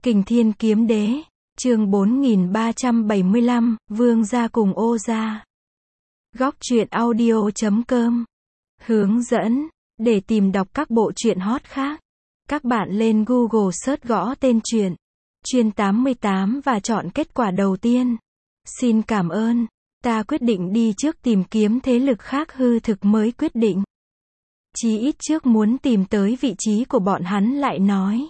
Kình Thiên Kiếm Đế, chương 4375, Vương gia cùng Ô gia. Góc truyện audio.com. Hướng dẫn, để tìm đọc các bộ truyện hot khác. Các bạn lên Google search gõ tên truyện, Chuyên 88 và chọn kết quả đầu tiên. Xin cảm ơn, ta quyết định đi trước tìm kiếm thế lực khác hư thực mới quyết định. Chí ít trước muốn tìm tới vị trí của bọn hắn lại nói.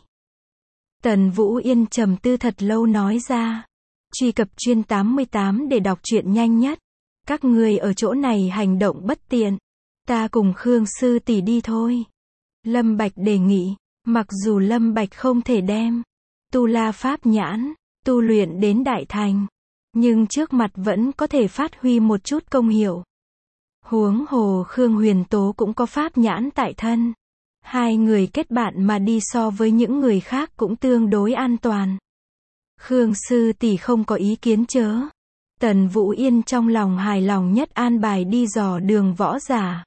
Tần Vũ Yên trầm tư thật lâu nói ra. Truy cập Chuyên 88 để đọc truyện nhanh nhất. Các người ở chỗ này hành động bất tiện. Ta cùng Khương sư tỷ đi thôi. Lâm Bạch đề nghị. Mặc dù Lâm Bạch không thể đem Tu La Pháp Nhãn tu luyện đến đại thành, nhưng trước mặt vẫn có thể phát huy một chút công hiệu. Huống hồ Khương Huyền Tố cũng có pháp nhãn tại thân. Hai người kết bạn mà đi so với những người khác cũng tương đối an toàn. Khương sư tỷ không có ý kiến chớ. Tần Vũ Yên trong lòng hài lòng nhất an bài đi dò đường võ giả.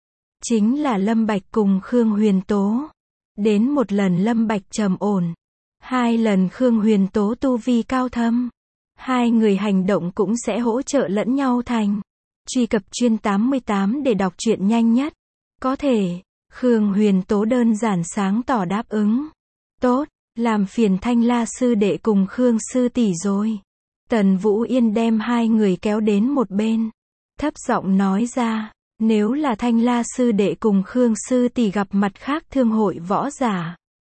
Chính là Lâm Bạch cùng Khương Huyền Tố. Đến một lần Lâm Bạch trầm ổn. Hai lần Khương Huyền Tố tu vi cao thâm. Hai người hành động cũng sẽ hỗ trợ lẫn nhau thành. Truy cập Chuyên 88 để đọc truyện nhanh nhất. Có thể. Khương Huyền Tố đơn giản sáng tỏ đáp ứng. Tốt, làm phiền Thanh La sư đệ cùng Khương sư tỷ rồi. Tần Vũ Yên đem hai người kéo đến một bên. Thấp giọng nói ra, nếu là Thanh La sư đệ cùng Khương sư tỷ gặp mặt khác thương hội võ giả.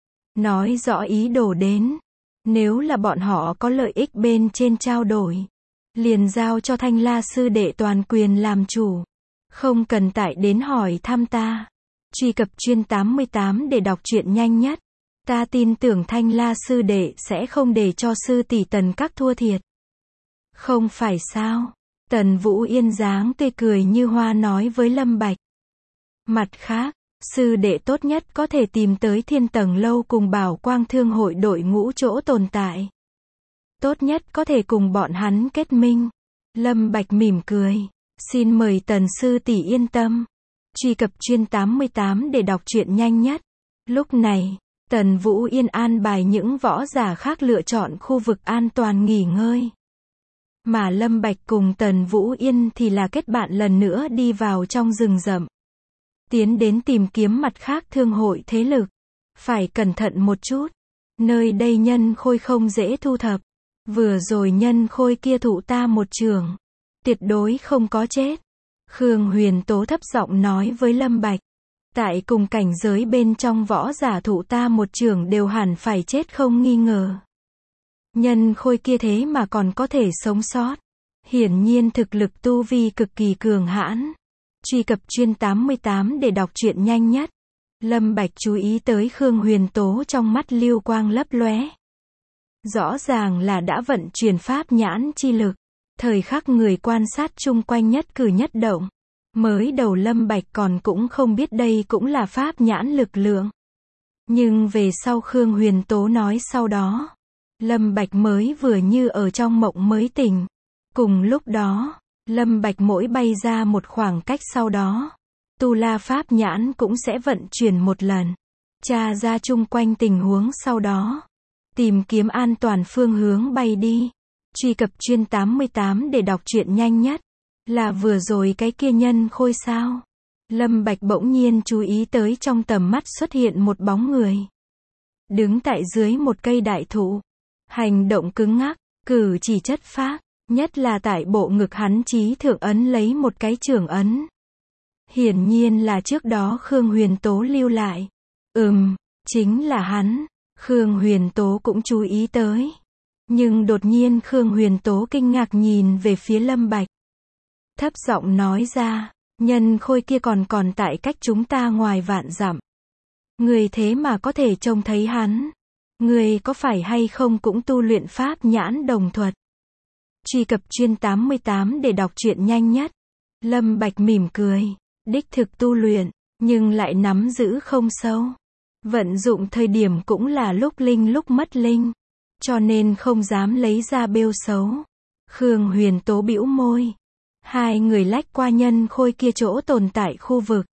Nói rõ ý đồ đến. Nếu là bọn họ có lợi ích bên trên trao đổi. Liền giao cho Thanh La sư đệ toàn quyền làm chủ. Không cần tại đến hỏi thăm ta. Truy cập Chuyên 88 để đọc truyện nhanh nhất. Ta tin tưởng Thanh La sư đệ sẽ không để cho sư tỷ Tần các thua thiệt. Không phải sao? Tần Vũ Yên dáng tươi cười như hoa nói với Lâm Bạch. Mặt khác, sư đệ tốt nhất có thể tìm tới Thiên Tầng lâu cùng Bảo Quang thương hội đội ngũ chỗ tồn tại. Tốt nhất có thể cùng bọn hắn kết minh. Lâm Bạch mỉm cười. Xin mời Tần sư tỷ yên tâm. Truy cập Chuyên 88 để đọc truyện nhanh nhất. Lúc này, Tần Vũ Yên an bài những võ giả khác lựa chọn khu vực an toàn nghỉ ngơi. Mà Lâm Bạch cùng Tần Vũ Yên thì là kết bạn lần nữa đi vào trong rừng rậm. Tiến đến tìm kiếm mặt khác thương hội thế lực. Phải cẩn thận một chút. Nơi đây nhân khôi không dễ thu thập. Vừa rồi nhân khôi kia thụ ta một chưởng. Tuyệt đối không có chết. Khương Huyền Tố thấp giọng nói với Lâm Bạch. Tại cùng cảnh giới bên trong võ giả thụ ta một chưởng đều hẳn phải chết không nghi ngờ. Nhân khôi kia thế mà còn có thể sống sót. Hiển nhiên thực lực tu vi cực kỳ cường hãn. Truy cập Chuyên 88 để đọc truyện nhanh nhất. Lâm Bạch chú ý tới Khương Huyền Tố trong mắt lưu quang lấp lóe. Rõ ràng là đã vận chuyển pháp nhãn chi lực. Thời khắc người quan sát chung quanh nhất cử nhất động. Mới đầu Lâm Bạch còn cũng không biết đây cũng là pháp nhãn lực lượng. Nhưng về sau Khương Huyền Tố nói sau đó. Lâm Bạch mới vừa như ở trong mộng mới tỉnh. Cùng lúc đó, Lâm Bạch mỗi bay ra một khoảng cách sau đó. Tu La Pháp Nhãn cũng sẽ vận chuyển một lần. Tra ra chung quanh tình huống sau đó. Tìm kiếm an toàn phương hướng bay đi. Truy cập Chuyên 88 để đọc truyện nhanh nhất. Là vừa rồi cái kia nhân khôi sao? Lâm Bạch bỗng nhiên chú ý tới trong tầm mắt xuất hiện một bóng người. Đứng tại dưới một cây đại thụ. Hành động cứng ngắc, cử chỉ chất phác. Nhất là tại bộ ngực hắn chí thượng ấn lấy một cái trường ấn. Hiển nhiên là trước đó Khương Huyền Tố lưu lại. Chính là hắn. Khương Huyền Tố cũng chú ý tới. Nhưng đột nhiên Khương Huyền Tố kinh ngạc nhìn về phía Lâm Bạch. Thấp giọng nói ra, nhân khôi kia còn tại cách chúng ta ngoài vạn dặm. Người thế mà có thể trông thấy hắn. Người có phải hay không cũng tu luyện pháp nhãn đồng thuật. Truy cập Chuyên 88 để đọc truyện nhanh nhất. Lâm Bạch mỉm cười. Đích thực tu luyện, nhưng lại nắm giữ không sâu. Vận dụng thời điểm cũng là lúc linh lúc mất linh. Cho nên không dám lấy ra bêu xấu. Khương Huyền Tố bĩu môi. Hai người lách qua nhân khôi kia chỗ tồn tại khu vực.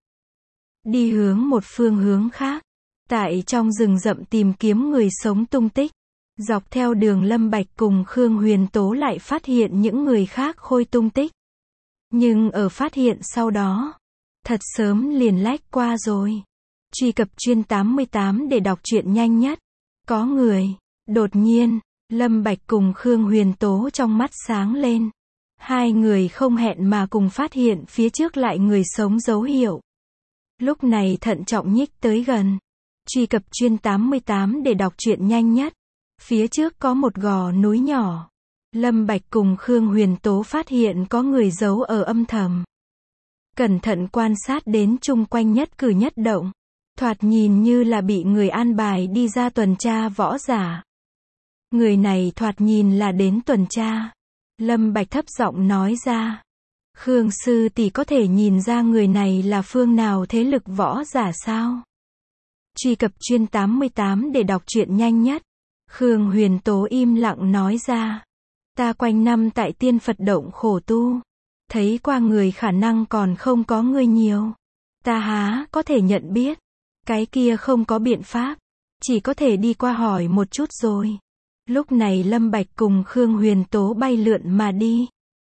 Đi hướng một phương hướng khác. Tại trong rừng rậm tìm kiếm người sống tung tích. Dọc theo đường Lâm Bạch cùng Khương Huyền Tố lại phát hiện những người khác khôi tung tích. Nhưng ở phát hiện sau đó, thật sớm liền lách qua rồi. Truy cập chuyên 88 để đọc truyện nhanh nhất. Có người. Đột nhiên, Lâm Bạch cùng Khương Huyền Tố trong mắt sáng lên. Hai người không hẹn mà cùng phát hiện phía trước lại người sống dấu hiệu. Lúc này thận trọng nhích tới gần. Truy cập chuyên 88 để đọc truyện nhanh nhất. Phía trước có một gò núi nhỏ. Lâm Bạch cùng Khương Huyền Tố phát hiện có người giấu ở âm thầm. Cẩn thận quan sát đến chung quanh nhất cử nhất động. Thoạt nhìn như là bị người an bài đi ra tuần tra võ giả. Người này thoạt nhìn là đến tuần tra. Lâm Bạch thấp giọng nói ra. Khương sư tỷ có thể nhìn ra người này là phương nào thế lực võ giả sao? Truy cập chuyên 88 để đọc truyện nhanh nhất. Khương Huyền Tố im lặng nói ra. Ta quanh năm tại Tiên Phật Động khổ tu. Thấy qua người khả năng còn không có người nhiều. Ta há có thể nhận biết. Cái kia không có biện pháp. Chỉ có thể đi qua hỏi một chút rồi. Lúc này Lâm Bạch cùng Khương Huyền Tố bay lượn mà đi.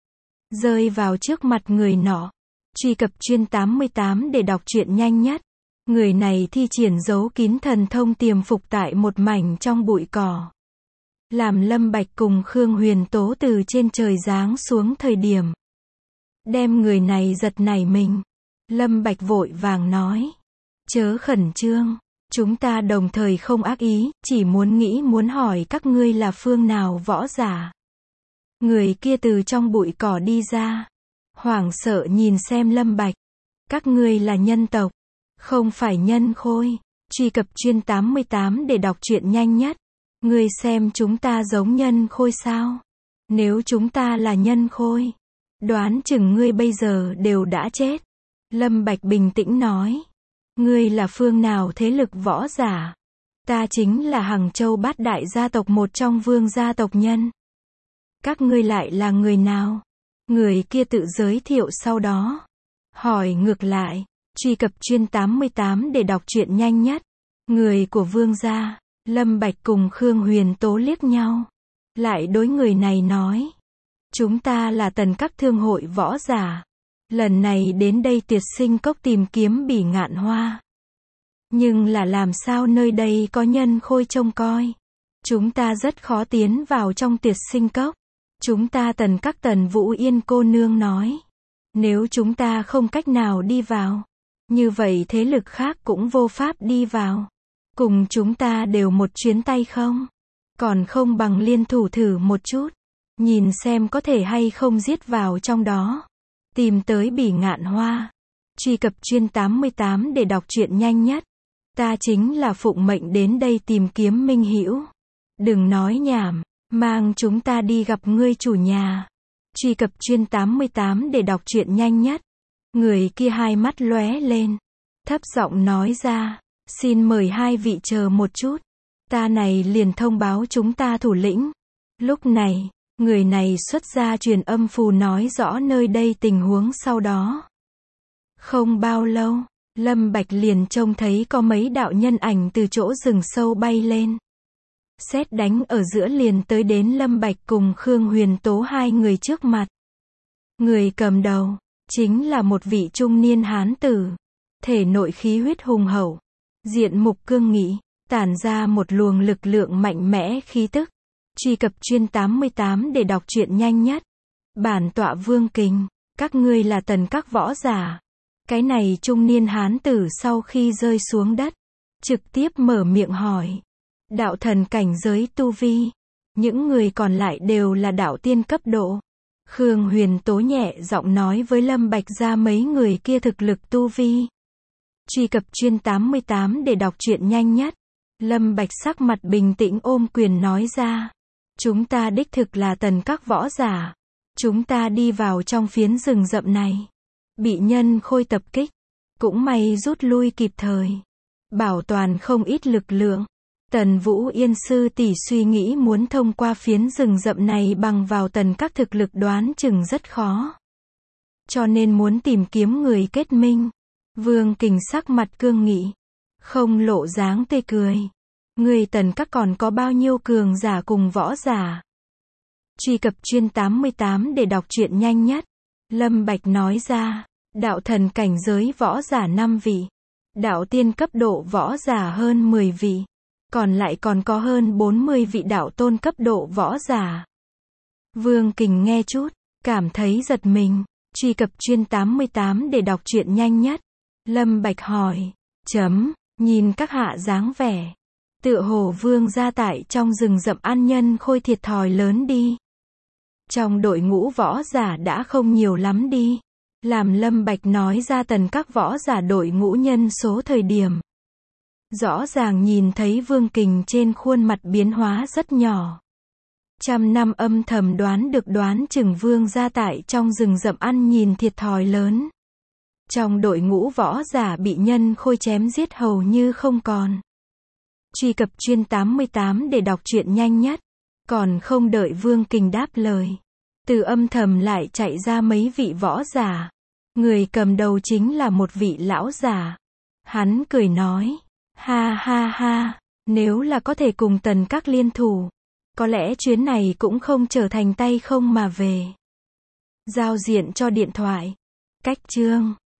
Rơi vào trước mặt người nọ. Truy cập chuyên 88 để đọc truyện nhanh nhất. Người này thi triển giấu kín thần thông tiềm phục tại một mảnh trong bụi cỏ. Làm Lâm Bạch cùng Khương Huyền Tố từ trên trời giáng xuống thời điểm. Đem người này giật nảy mình. Lâm Bạch vội vàng nói. Chớ khẩn trương. Chúng ta đồng thời không ác ý, chỉ muốn hỏi các ngươi là phương nào võ giả. Người kia từ trong bụi cỏ đi ra. Hoảng sợ nhìn xem Lâm Bạch. Các ngươi là nhân tộc. Không phải nhân khôi. Truy cập chuyên 88 để đọc truyện nhanh nhất. Ngươi xem chúng ta giống nhân khôi sao? Nếu chúng ta là nhân khôi, đoán chừng ngươi bây giờ đều đã chết. Lâm Bạch bình tĩnh nói. Ngươi là phương nào thế lực võ giả? Ta chính là Hằng Châu Bát Đại gia tộc một trong Vương gia tộc nhân. Các ngươi lại là người nào? Người kia tự giới thiệu sau đó. Hỏi ngược lại. Truy cập chuyên 88 để đọc truyện nhanh nhất. Người của Vương gia. Lâm Bạch cùng Khương Huyền Tố liếc nhau. Lại đối người này nói. Chúng ta là Tần Các thương hội võ giả. Lần này đến đây Tuyệt Sinh Cốc tìm kiếm Bỉ Ngạn Hoa. Nhưng là làm sao nơi đây có nhân khôi trông coi. Chúng ta rất khó tiến vào trong Tuyệt Sinh Cốc. Chúng ta Tần Các Tần Vũ Yên cô nương nói. Nếu chúng ta không cách nào đi vào, như vậy thế lực khác cũng vô pháp đi vào. Cùng chúng ta đều một chuyến tay không? Còn không bằng liên thủ thử một chút. Nhìn xem có thể hay không giết vào trong đó. Tìm tới Bỉ Ngạn Hoa. Truy cập chuyên 88 để đọc truyện nhanh nhất. Ta chính là phụng mệnh đến đây tìm kiếm Minh Hữu. Đừng nói nhảm. Mang chúng ta đi gặp ngươi chủ nhà. Truy cập chuyên 88 để đọc truyện nhanh nhất. Người kia hai mắt lóe lên. Thấp giọng nói ra. Xin mời hai vị chờ một chút. Ta này liền thông báo chúng ta thủ lĩnh. Lúc này, người này xuất ra truyền âm phù nói rõ nơi đây tình huống sau đó. Không bao lâu, Lâm Bạch liền trông thấy có mấy đạo nhân ảnh từ chỗ rừng sâu bay lên. Sét đánh ở giữa liền tới đến Lâm Bạch cùng Khương Huyền Tố hai người trước mặt. Người cầm đầu, chính là một vị trung niên hán tử. Thể nội khí huyết hùng hậu. Diện mục cương nghị, tản ra một luồng lực lượng mạnh mẽ khí tức. Truy cập chuyên 88 để đọc truyện nhanh nhất. Bản tọa Vương Kình, các ngươi là Tần Các võ giả. Cái này trung niên hán tử sau khi rơi xuống đất, trực tiếp mở miệng hỏi. Đạo thần cảnh giới tu vi. Những người còn lại đều là đạo tiên cấp độ. Khương Huyền Tố nhẹ giọng nói với Lâm Bạch ra mấy người kia thực lực tu vi. Truy cập chuyên 88 để đọc truyện nhanh nhất. Lâm Bạch sắc mặt bình tĩnh ôm quyền nói ra. Chúng ta đích thực là Tần Các võ giả. Chúng ta đi vào trong phiến rừng rậm này. Bị nhân khôi tập kích. Cũng may rút lui kịp thời. Bảo toàn không ít lực lượng. Tần Vũ Yên sư tỷ suy nghĩ muốn thông qua phiến rừng rậm này bằng vào Tần Các thực lực đoán chừng rất khó. Cho nên muốn tìm kiếm người kết minh. Vương Kình sắc mặt cương nghị. Không lộ dáng tươi cười. Người Tần Các còn có bao nhiêu cường giả cùng võ giả? Truy cập chuyên 88 để đọc truyện nhanh nhất. Lâm Bạch nói ra, đạo thần cảnh giới võ giả 5 vị. Đạo tiên cấp độ võ giả hơn 10 vị. Còn lại còn có hơn 40 vị đạo tôn cấp độ võ giả. Vương Kình nghe chút, cảm thấy giật mình. Truy cập chuyên 88 để đọc truyện nhanh nhất. Lâm Bạch hỏi, nhìn các hạ dáng vẻ. Tựa hồ Vương gia tại trong rừng rậm ăn nhân khôi thiệt thòi lớn đi. Trong đội ngũ võ giả đã không nhiều lắm đi. Làm Lâm Bạch nói ra Tần Các võ giả đội ngũ nhân số thời điểm. Rõ ràng nhìn thấy Vương Kình trên khuôn mặt biến hóa rất nhỏ. Trăm năm âm thầm đoán chừng Vương gia tại trong rừng rậm ăn nhìn thiệt thòi lớn. Trong đội ngũ võ giả bị nhân khôi chém giết hầu như không còn. Truy cập chuyên 88 để đọc truyện nhanh nhất. Còn không đợi Vương Kình đáp lời. Từ âm thầm lại chạy ra mấy vị võ giả. Người cầm đầu chính là một vị lão giả. Hắn cười nói, ha ha ha, nếu là có thể cùng Tần Các liên thủ, có lẽ chuyến này cũng không trở thành tay không mà về. Giao diện cho điện thoại. Cách chương